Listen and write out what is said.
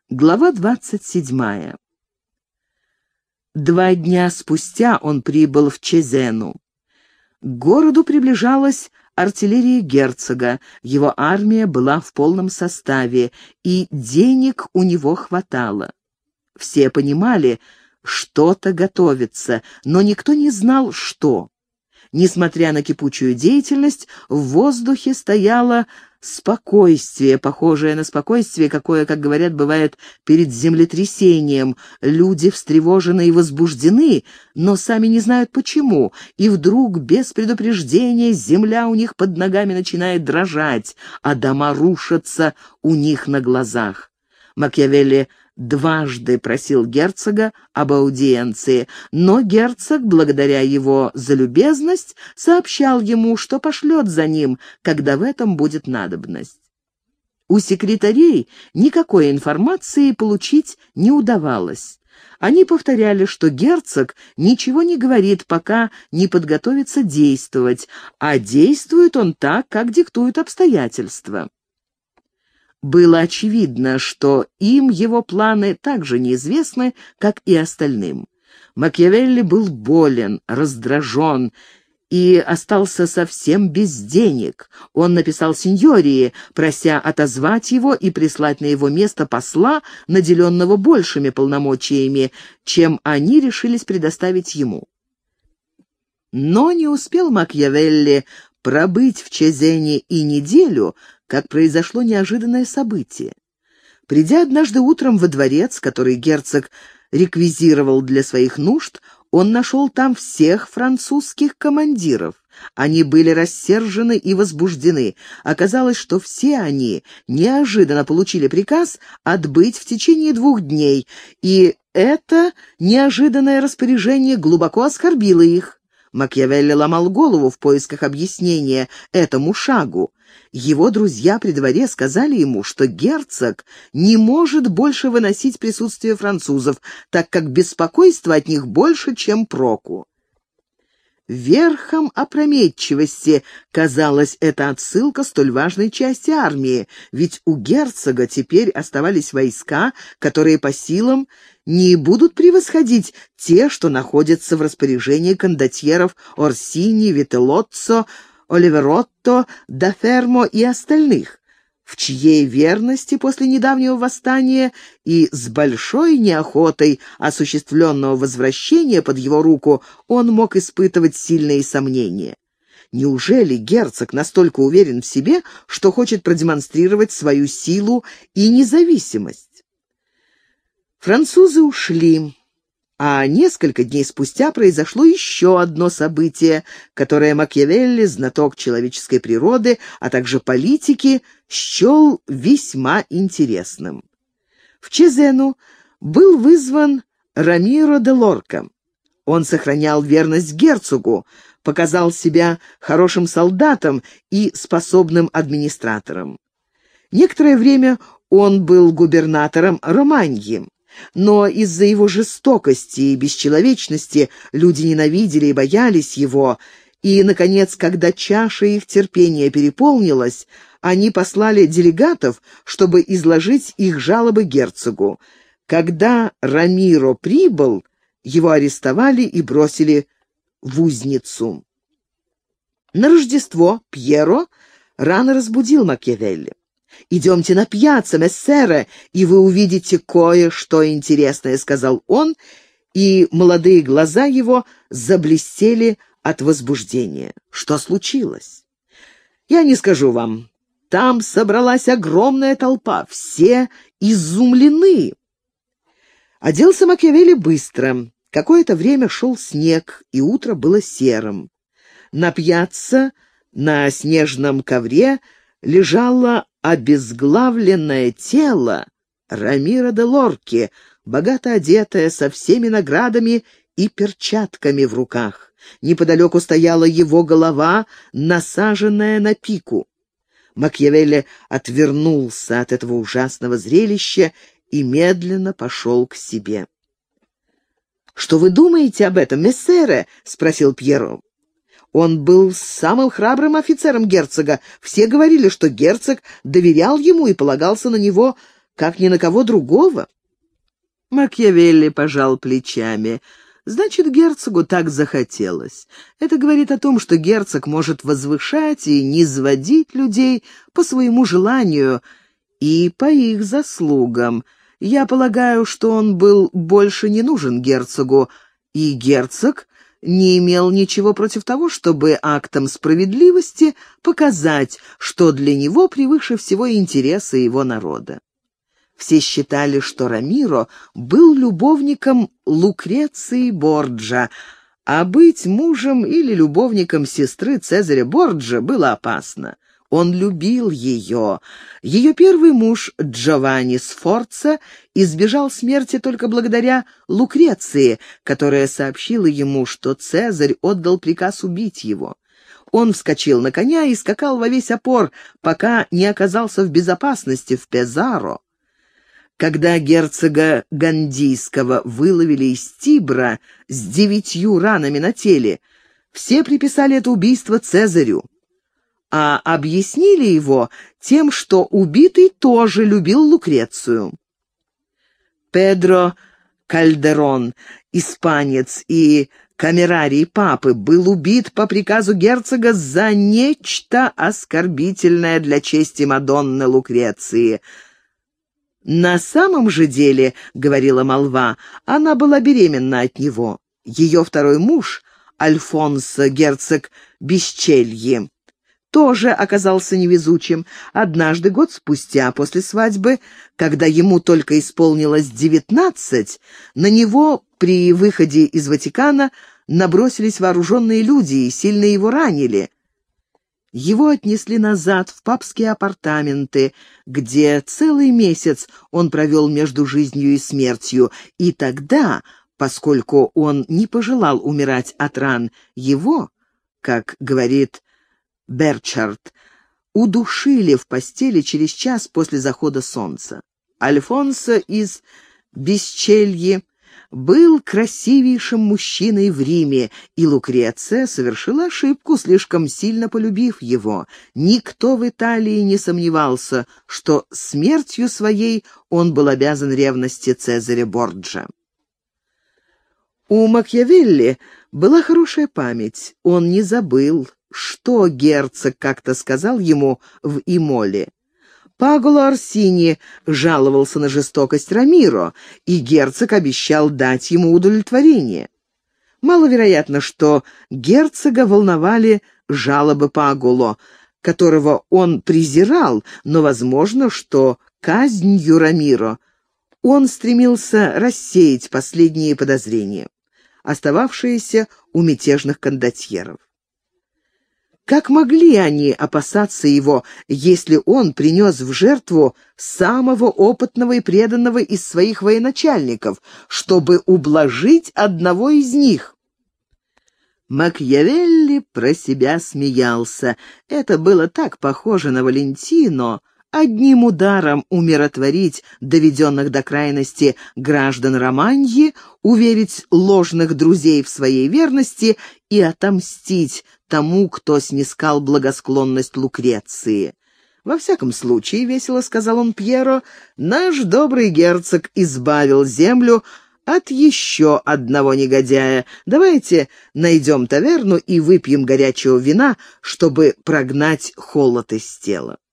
Глава 27. 2 дня спустя он прибыл в Чезену. К городу приближалась артиллерия герцога, его армия была в полном составе, и денег у него хватало. Все понимали, что-то готовится, но никто не знал, что. Несмотря на кипучую деятельность, в воздухе стояло спокойствие, похожее на спокойствие, какое, как говорят, бывает перед землетрясением. Люди встревожены и возбуждены, но сами не знают почему, и вдруг, без предупреждения, земля у них под ногами начинает дрожать, а дома рушатся у них на глазах. Макиавелли дважды просил герцога об аудиенции, но герцог, благодаря его за любезность, сообщал ему, что пошлет за ним, когда в этом будет надобность. У секретарей никакой информации получить не удавалось. Они повторяли, что герцог ничего не говорит, пока не подготовится действовать, а действует он так, как диктуют обстоятельства. Было очевидно, что им его планы так же неизвестны, как и остальным. Макиавелли был болен, раздражен и остался совсем без денег. Он написал сеньории, прося отозвать его и прислать на его место посла, наделенного большими полномочиями, чем они решились предоставить ему. Но не успел Макиавелли пробыть в Чезене и неделю, как произошло неожиданное событие. Придя однажды утром во дворец, который герцог реквизировал для своих нужд, он нашел там всех французских командиров. Они были рассержены и возбуждены. Оказалось, что все они неожиданно получили приказ отбыть в течение 2 дней, и это неожиданное распоряжение глубоко оскорбило их. Макиавелли ломал голову в поисках объяснения этому шагу. Его друзья при дворе сказали ему, что герцог не может больше выносить присутствие французов, так как беспокойство от них больше, чем проку. Верхом опрометчивости казалась эта отсылка столь важной части армии, ведь у герцога теперь оставались войска, которые по силам не будут превосходить те, что находятся в распоряжении кондотьеров Орсини, Вителлоццо, Оливеротто, Дафермо и остальных, в чьей верности после недавнего восстания и с большой неохотой осуществленного возвращения под его руку он мог испытывать сильные сомнения. Неужели герцог настолько уверен в себе, что хочет продемонстрировать свою силу и независимость? Французы ушли. А несколько дней спустя произошло еще одно событие, которое Макиавелли, знаток человеческой природы, а также политики, счел весьма интересным. В Чезену был вызван Рамиро де Лорка. Он сохранял верность герцогу, показал себя хорошим солдатом и способным администратором. Некоторое время он был губернатором Романьи. Но из-за его жестокости и бесчеловечности люди ненавидели и боялись его, и, наконец, когда чаша их терпения переполнилась, они послали делегатов, чтобы изложить их жалобы герцогу. Когда Рамиро прибыл, его арестовали и бросили в узницу. На Рождество Пьеро рано разбудил Макиавелли. «Идемте на пьяцца, мессере, и вы увидите кое-что интересное», — сказал он, и молодые глаза его заблестели от возбуждения. «Что случилось?» «Я не скажу вам. Там собралась огромная толпа, все изумлены». Оделся Макиавелли быстро. Какое-то время шел снег, и утро было серым. На пьяцца, на снежном ковре, лежало обезглавленное тело Рамиро де Лорки, богато одетое, со всеми наградами и перчатками в руках. Неподалеку стояла его голова, насаженная на пику. Макиавелли отвернулся от этого ужасного зрелища и медленно пошел к себе. «Что вы думаете об этом, мессере?» — спросил Пьеро. Он был самым храбрым офицером герцога. Все говорили, что герцог доверял ему и полагался на него как ни на кого другого. Макиавелли пожал плечами. Значит, герцогу так захотелось. Это говорит о том, что герцог может возвышать и низводить людей по своему желанию и по их заслугам. Я полагаю, что он был больше не нужен герцогу, и герцог не имел ничего против того, чтобы актом справедливости показать, что для него превыше всего интересы его народа. Все считали, что Рамиро был любовником Лукреции Борджа, а быть мужем или любовником сестры Цезаря Борджа было опасно. Он любил ее. Ее первый муж Джованни Сфорца избежал смерти только благодаря Лукреции, которая сообщила ему, что Цезарь отдал приказ убить его. Он вскочил на коня и скакал во весь опор, пока не оказался в безопасности в Пезаро. Когда герцога Гандийского выловили из Тибра с 9 ранами на теле, все приписали это убийство Цезарю, а объяснили его тем, что убитый тоже любил Лукрецию. Педро Кальдерон, испанец и камерарий папы, был убит по приказу герцога за нечто оскорбительное для чести Мадонны Лукреции. На самом же деле, говорила молва, она была беременна от него. Ее второй муж, Альфонсо, герцог Бисчельи, тоже оказался невезучим. Однажды, год спустя, после свадьбы, когда ему только исполнилось 19, на него при выходе из Ватикана набросились вооруженные люди и сильно его ранили. Его отнесли назад в папские апартаменты, где целый месяц он провел между жизнью и смертью, и тогда, поскольку он не пожелал умирать от ран, его, как говорит Берчард, удушили в постели через час после захода солнца. Альфонсо из Бисчельи был красивейшим мужчиной в Риме, и Лукреция совершила ошибку, слишком сильно полюбив его. Никто в Италии не сомневался, что смертью своей он был обязан ревности Цезаря Борджа. У Макиавелли была хорошая память. Он не забыл, что герцог как-то сказал ему в Имоле. Паголо Орсини жаловался на жестокость Рамиро, и герцог обещал дать ему удовлетворение. Маловероятно, что герцога волновали жалобы Паголо, которого он презирал, но возможно, что казнью Рамиро он стремился рассеять последние подозрения, остававшиеся у мятежных кондотьеров. Как могли они опасаться его, если он принес в жертву самого опытного и преданного из своих военачальников, чтобы ублажить одного из них? Макиавелли про себя смеялся. Это было так похоже на Валентино. Одним ударом умиротворить доведенных до крайности граждан Романьи, уверить ложных друзей в своей верности и отомстить тому, кто снискал благосклонность Лукреции. «Во всяком случае, — весело сказал он Пьеро, — наш добрый герцог избавил землю от еще одного негодяя. Давайте найдем таверну и выпьем горячего вина, чтобы прогнать холод из тела».